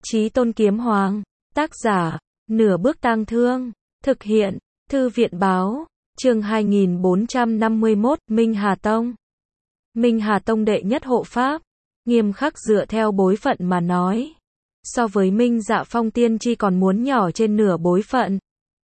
Chí Tôn Kiếm Hoàng. Tác giả, Nửa Bước Tang Thương. Thực hiện, Thư viện Báo. Chương 2451, Minh Hà Tông. Minh Hà Tông đệ nhất hộ pháp. Nghiêm khắc dựa theo bối phận mà nói. So với Minh Dạ Phong tiên tri còn muốn nhỏ trên nửa bối phận.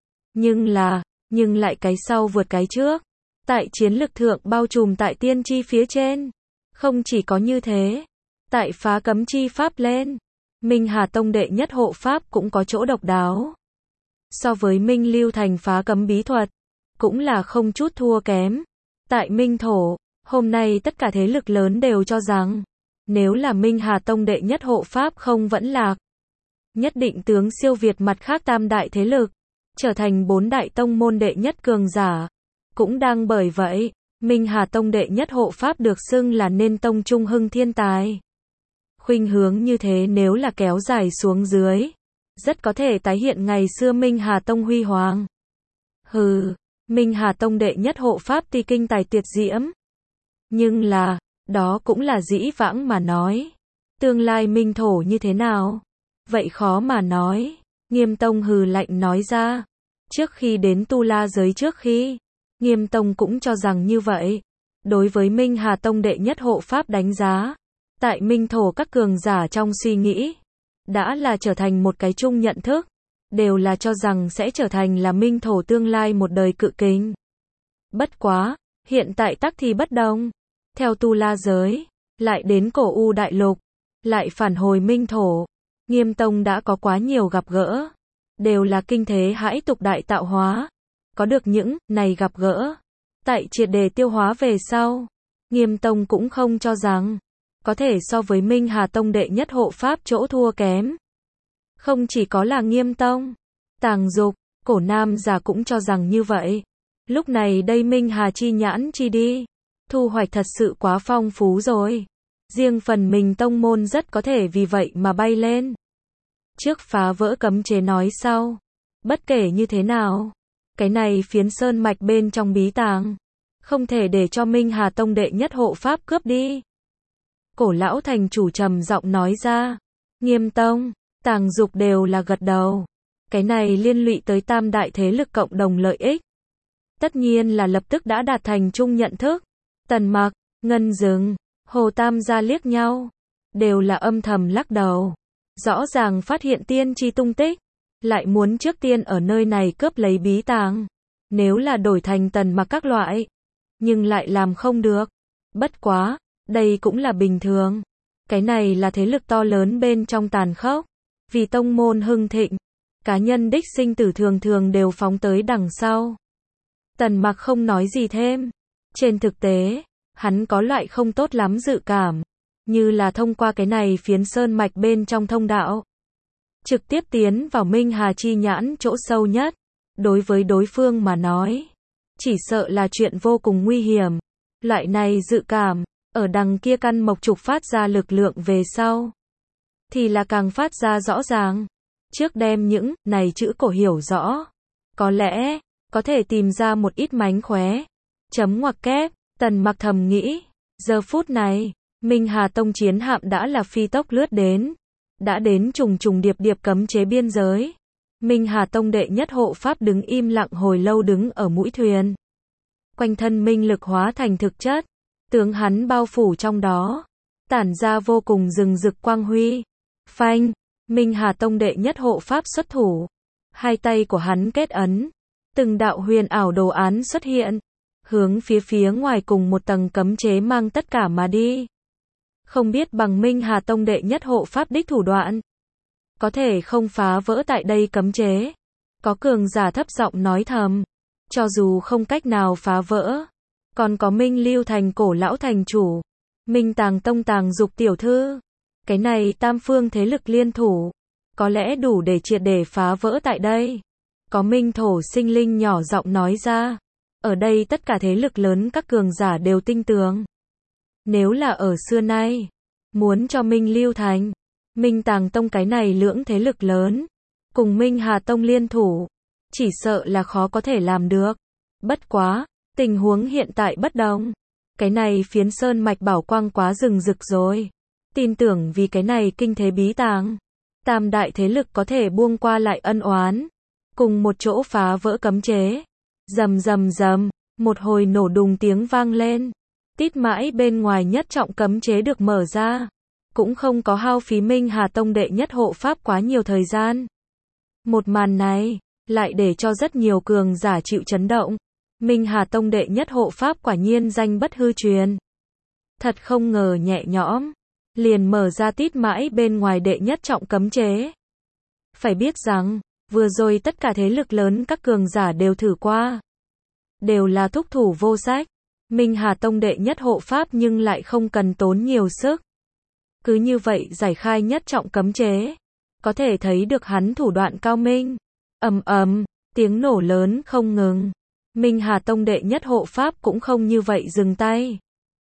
Nhưng lại cái sau vượt cái trước. Tại chiến lực thượng bao trùm tại tiên tri phía trên. Không chỉ có như thế. Tại phá cấm chi pháp lên. Minh Hà Tông đệ nhất hộ pháp cũng có chỗ độc đáo. So với Minh Lưu Thành phá cấm bí thuật, cũng là không chút thua kém. Tại Minh Thổ, hôm nay tất cả thế lực lớn đều cho rằng, nếu là Minh Hà Tông đệ nhất hộ pháp không vẫn lạc, nhất định tướng siêu việt mặt khác tam đại thế lực, trở thành bốn đại tông môn đệ nhất cường giả. Cũng đang bởi vậy, Minh Hà Tông đệ nhất hộ pháp được xưng là nên tông trung hưng thiên tài. Khuynh hướng như thế nếu là kéo dài xuống dưới, rất có thể tái hiện ngày xưa Minh Hà Tông huy hoàng. Minh Hà Tông đệ nhất hộ pháp tuy kinh tài tuyệt diễm, nhưng là, đó cũng là dĩ vãng mà nói. Tương lai Minh Thổ như thế nào? Vậy khó mà nói. Nghiêm Tông hừ lạnh nói ra. Trước khi đến Tu La giới trước khi, Nghiêm Tông cũng cho rằng như vậy. Đối với Minh Hà Tông đệ nhất hộ pháp đánh giá, tại Minh Thổ các cường giả trong suy nghĩ, đã là trở thành một cái chung nhận thức, đều là cho rằng sẽ trở thành là Minh Thổ tương lai một đời cự kình. Bất quá, hiện tại tắc thì bất đồng. Theo Tu La giới, lại đến Cổ U Đại Lục, lại phản hồi Minh Thổ, Nghiêm Tông đã có quá nhiều gặp gỡ, đều là kinh thế hãi tục đại tạo hóa. Có được những này gặp gỡ, tại triệt đề tiêu hóa về sau, Nghiêm Tông cũng không cho rằng có thể so với Minh Hà Tông đệ nhất hộ pháp chỗ thua kém. Không chỉ có là Nghiêm Tông, Tàng Dục, Cổ Nam già cũng cho rằng như vậy. Lúc này đây Minh Hà chi nhãn chi đi, thu hoạch thật sự quá phong phú rồi. Riêng phần mình tông môn rất có thể vì vậy mà bay lên. Trước phá vỡ cấm chế nói sau. Bất kể như thế nào, cái này phiến sơn mạch bên trong bí tàng, không thể để cho Minh Hà Tông đệ nhất hộ pháp cướp đi. Cổ lão thành chủ trầm giọng nói ra. Nghiêm Tông, Tàng Dục đều là gật đầu. Cái này liên lụy tới tam đại thế lực cộng đồng lợi ích. Tất nhiên là lập tức đã đạt thành chung nhận thức. Tần Mặc, Ngân Dừng, Hồ Tam gia liếc nhau, đều là âm thầm lắc đầu. Rõ ràng phát hiện tiên tri tung tích, lại muốn trước tiên ở nơi này cướp lấy bí tàng. Nếu là đổi thành Tần Mặc các loại, nhưng lại làm không được. Bất quá, đây cũng là bình thường. Cái này là thế lực to lớn bên trong tàn khốc. Vì tông môn hưng thịnh, cá nhân đích sinh tử thường thường đều phóng tới đằng sau. Tần Mặc không nói gì thêm. Trên thực tế, hắn có loại không tốt lắm dự cảm, như là thông qua cái này phiến sơn mạch bên trong thông đạo, trực tiếp tiến vào Minh Hà chi nhãn chỗ sâu nhất. Đối với đối phương mà nói, chỉ sợ là chuyện vô cùng nguy hiểm. Loại này dự cảm, ở đằng kia căn mộc trục phát ra lực lượng về sau, thì là càng phát ra rõ ràng. Trước đem những này chữ cổ hiểu rõ, có lẽ có thể tìm ra một ít mánh khóe. Chấm ngoặc kép, Tần Mặc thầm nghĩ. Giờ phút này, Minh Hà Tông chiến hạm đã là phi tốc lướt đến, đã đến trùng trùng điệp điệp cấm chế biên giới. Minh Hà Tông đệ nhất hộ pháp đứng im lặng hồi lâu đứng ở mũi thuyền. Quanh thân minh lực hóa thành thực chất, tướng hắn bao phủ trong đó, tản ra vô cùng rừng rực quang huy. Phanh, Minh Hà Tông đệ nhất hộ pháp xuất thủ, hai tay của hắn kết ấn, từng đạo huyền ảo đồ án xuất hiện, hướng phía ngoài cùng một tầng cấm chế mang tất cả mà đi. Không biết bằng Minh Hà Tông đệ nhất hộ pháp đích thủ đoạn, có thể không phá vỡ tại đây cấm chế. Có cường giả thấp giọng nói thầm, cho dù không cách nào phá vỡ, còn có Minh Lưu Thành cổ lão thành chủ, Minh Tàng Tông Tàng Dục tiểu thư, cái này tam phương thế lực liên thủ, có lẽ đủ để triệt để phá vỡ tại đây. Có Minh Thổ sinh linh nhỏ giọng nói ra. Ở đây tất cả thế lực lớn các cường giả đều tin tưởng. Nếu là ở xưa nay, muốn cho Minh Lưu Thành, Minh Tàng Tông cái này lưỡng thế lực lớn, cùng Minh Hà Tông liên thủ, chỉ sợ là khó có thể làm được. Bất quá, tình huống hiện tại bất đồng. Cái này phiến sơn mạch bảo quang quá rừng rực rồi. Tin tưởng vì cái này kinh thế bí tàng, Tam đại thế lực có thể buông qua lại ân oán, cùng một chỗ phá vỡ cấm chế. Rầm rầm rầm, một hồi nổ đùng tiếng vang lên. Tít mãi bên ngoài nhất trọng cấm chế được mở ra. Cũng không có hao phí Minh Hà Tông đệ nhất hộ pháp quá nhiều thời gian. Một màn này, lại để cho rất nhiều cường giả chịu chấn động. Minh Hà Tông đệ nhất hộ pháp quả nhiên danh bất hư truyền. Thật không ngờ nhẹ nhõm, liền mở ra tít mãi bên ngoài đệ nhất trọng cấm chế. Phải biết rằng, vừa rồi tất cả thế lực lớn các cường giả đều thử qua. Đều là thúc thủ vô sách. Minh Hà Tông đệ nhất hộ pháp nhưng lại không cần tốn nhiều sức. Cứ như vậy giải khai nhất trọng cấm chế. Có thể thấy được hắn thủ đoạn cao minh. Ầm ầm, tiếng nổ lớn không ngừng. Minh Hà Tông đệ nhất hộ pháp cũng không như vậy dừng tay.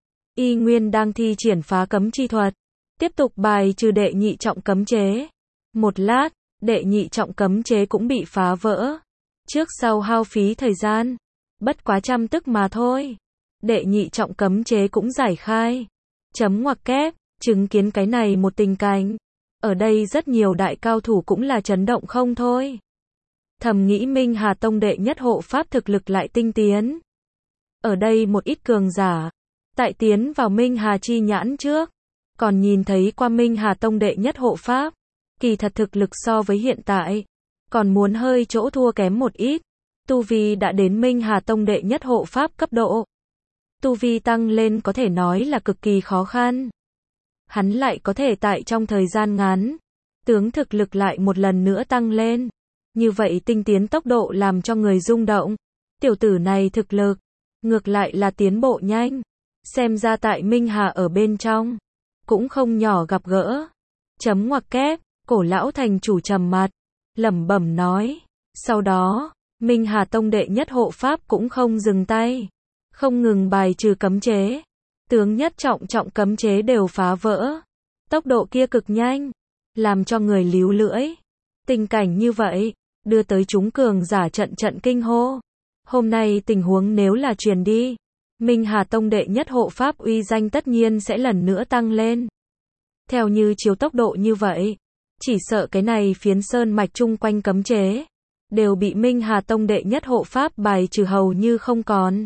Y nguyên đang thi triển phá cấm chi thuật. Tiếp tục bài trừ đệ nhị trọng cấm chế. Một lát, đệ nhị trọng cấm chế cũng bị phá vỡ. Trước sau hao phí thời gian. Bất quá trăm tức mà thôi. Đệ nhị trọng cấm chế cũng giải khai. Chấm ngoặc kép, chứng kiến cái này một tình cảnh. Ở đây rất nhiều đại cao thủ cũng là chấn động không thôi. Thầm nghĩ Minh Hà Tông đệ nhất hộ pháp thực lực lại tinh tiến. Ở đây một ít cường giả, tại tiến vào Minh Hà chi nhãn trước, còn nhìn thấy qua Minh Hà Tông đệ nhất hộ pháp. Kỳ thật thực lực so với hiện tại, còn muốn hơi chỗ thua kém một ít. Tu vi đã đến Minh Hà Tông đệ nhất hộ pháp cấp độ. Tu vi tăng lên có thể nói là cực kỳ khó khăn. Hắn lại có thể tại trong thời gian ngắn, tướng thực lực lại một lần nữa tăng lên. Như vậy tinh tiến tốc độ làm cho người rung động. Tiểu tử này thực lực, ngược lại là tiến bộ nhanh. Xem ra tại Minh Hà ở bên trong, cũng không nhỏ gặp gỡ. Chấm ngoặc kép, Cổ lão thành chủ trầm mặt, lẩm bẩm nói. Sau đó, Minh Hà Tông đệ nhất hộ pháp cũng không dừng tay. Không ngừng bài trừ cấm chế. Tướng nhất trọng cấm chế đều phá vỡ. Tốc độ kia cực nhanh, làm cho người líu lưỡi. Tình cảnh như vậy, đưa tới chúng cường giả trận kinh hô. Hôm nay tình huống nếu là truyền đi, Minh Hà Tông đệ nhất hộ pháp uy danh tất nhiên sẽ lần nữa tăng lên. Theo như chiếu tốc độ như vậy, chỉ sợ cái này phiến sơn mạch chung quanh cấm chế, đều bị Minh Hà Tông đệ nhất hộ pháp bài trừ hầu như không còn.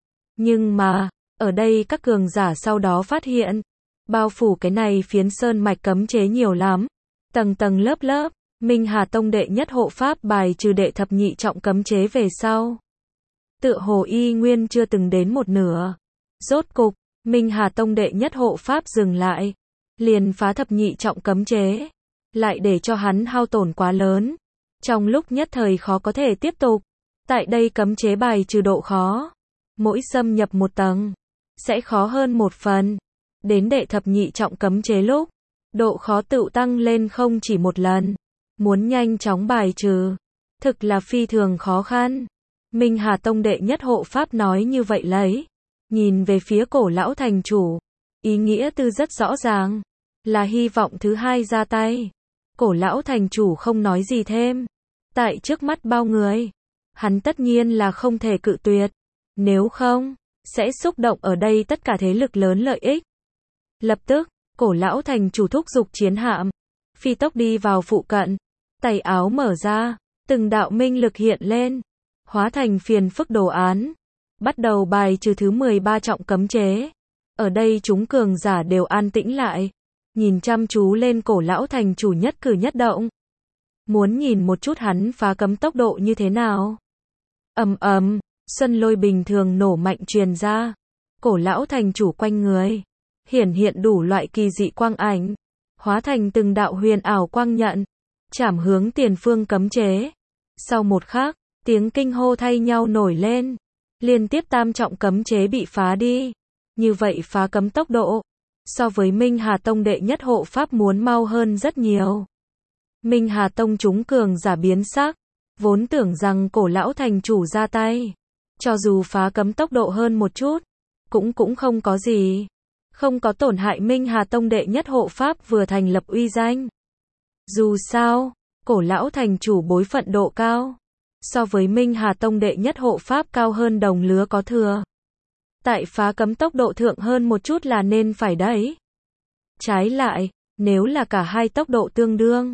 Nhưng mà, ở đây các cường giả sau đó phát hiện, bao phủ cái này phiến sơn mạch cấm chế nhiều lắm. Tầng tầng lớp lớp, Minh Hà Tông đệ nhất hộ pháp bài trừ đệ thập nhị trọng cấm chế về sau. Tựa hồ y nguyên chưa từng đến một nửa. Rốt cục, Minh Hà Tông đệ nhất hộ pháp dừng lại. Liền phá thập nhị trọng cấm chế. Lại để cho hắn hao tổn quá lớn. Trong lúc nhất thời khó có thể tiếp tục. Tại đây cấm chế bài trừ độ khó. Mỗi xâm nhập một tầng, sẽ khó hơn một phần. Đến đệ thập nhị trọng cấm chế lúc, độ khó tự tăng lên không chỉ một lần. Muốn nhanh chóng bài trừ, thực là phi thường khó khăn. Minh Hà Tông đệ nhất hộ pháp nói như vậy lấy. Nhìn về phía Cổ lão thành chủ. Ý nghĩa tư rất rõ ràng. Là hy vọng thứ hai ra tay. Cổ lão thành chủ không nói gì thêm. Tại trước mắt bao người, hắn tất nhiên là không thể cự tuyệt. Nếu không, sẽ xúc động ở đây tất cả thế lực lớn lợi ích. Lập tức, Cổ lão thành chủ thúc giục chiến hạm. Phi tốc đi vào phụ cận. Tay áo mở ra, từng đạo minh lực hiện lên. Hóa thành phiền phức đồ án. Bắt đầu bài trừ thứ 13 trọng cấm chế. Ở đây chúng cường giả đều an tĩnh lại. Nhìn chăm chú lên Cổ lão thành chủ nhất cử nhất động. Muốn nhìn một chút hắn phá cấm tốc độ như thế nào. Ầm ầm, xuân lôi bình thường nổ mạnh truyền ra. Cổ lão thành chủ quanh người hiển hiện đủ loại kỳ dị quang ảnh, hóa thành từng đạo huyền ảo quang nhận, chảm hướng tiền phương cấm chế. Sau một khắc, tiếng kinh hô thay nhau nổi lên. Liên tiếp tam trọng cấm chế bị phá đi. Như vậy phá cấm tốc độ, so với Minh Hà Tông đệ nhất hộ pháp muốn mau hơn rất nhiều. Minh Hà Tông chúng cường giả biến sắc, vốn tưởng rằng Cổ lão thành chủ ra tay. Cho dù phá cấm tốc độ hơn một chút, cũng không có gì. Không có tổn hại Minh Hà Tông đệ nhất hộ pháp vừa thành lập uy danh. Dù sao, Cổ lão thành chủ bối phận độ cao. So với Minh Hà Tông đệ nhất hộ pháp cao hơn đồng lứa có thừa. Tại phá cấm tốc độ thượng hơn một chút là nên phải đấy. Trái lại, nếu là cả hai tốc độ tương đương,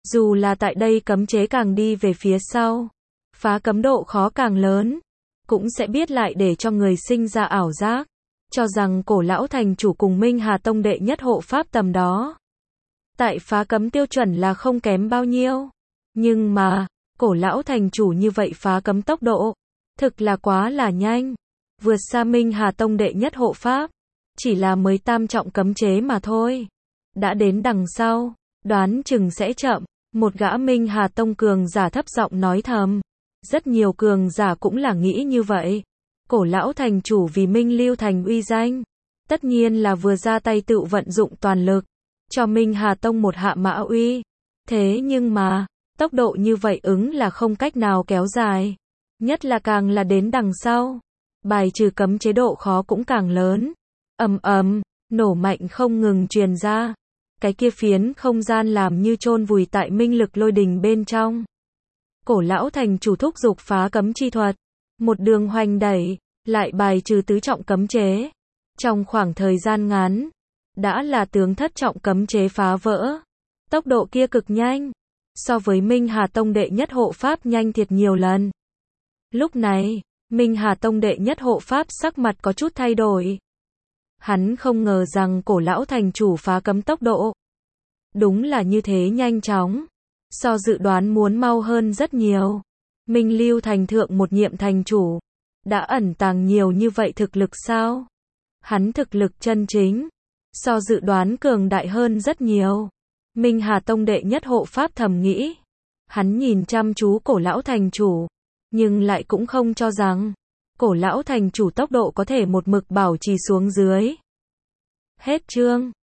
Dù là tại đây cấm chế càng đi về phía sau, phá cấm độ khó càng lớn, cũng sẽ biết lại để cho người sinh ra ảo giác, cho rằng cổ lão thành chủ cùng Minh Hà Tông đệ nhất hộ pháp tầm đó. Tại phá cấm tiêu chuẩn là không kém bao nhiêu. Nhưng mà, cổ lão thành chủ như vậy phá cấm tốc độ, thực là quá là nhanh. Vượt xa Minh Hà Tông đệ nhất hộ pháp. Chỉ là mới tam trọng cấm chế mà thôi. Đã đến đằng sau, đoán chừng sẽ chậm. Một gã Minh Hà Tông cường giả thấp giọng nói thầm. Rất nhiều cường giả cũng là nghĩ như vậy. Cổ lão thành chủ vì Minh Lưu Thành uy danh, tất nhiên là vừa ra tay tự vận dụng toàn lực, cho Minh Hà Tông một hạ mã uy. Thế nhưng mà, tốc độ như vậy ứng là không cách nào kéo dài. Nhất là càng là đến đằng sau, bài trừ cấm chế độ khó cũng càng lớn. Ầm ầm, nổ mạnh không ngừng truyền ra. Cái kia phiến không gian làm như chôn vùi tại minh lực lôi đình bên trong. Cổ lão thành chủ thúc giục phá cấm chi thuật, một đường hoành đẩy, lại bài trừ tứ trọng cấm chế. Trong khoảng thời gian ngắn, đã là tướng thất trọng cấm chế phá vỡ. Tốc độ kia cực nhanh, so với Minh Hà Tông đệ nhất hộ pháp nhanh thiệt nhiều lần. Lúc này, Minh Hà Tông đệ nhất hộ pháp sắc mặt có chút thay đổi. Hắn không ngờ rằng cổ lão thành chủ phá cấm tốc độ đúng là như thế nhanh chóng, so dự đoán muốn mau hơn rất nhiều. Minh Lưu Thành thượng một nhiệm thành chủ, đã ẩn tàng nhiều như vậy thực lực sao? Hắn thực lực chân chính, so dự đoán cường đại hơn rất nhiều. Minh Hà Tông đệ nhất hộ pháp thầm nghĩ. Hắn nhìn chăm chú cổ lão thành chủ, nhưng lại cũng không cho rằng cổ lão thành chủ tốc độ có thể một mực bảo trì xuống dưới. Hết chương.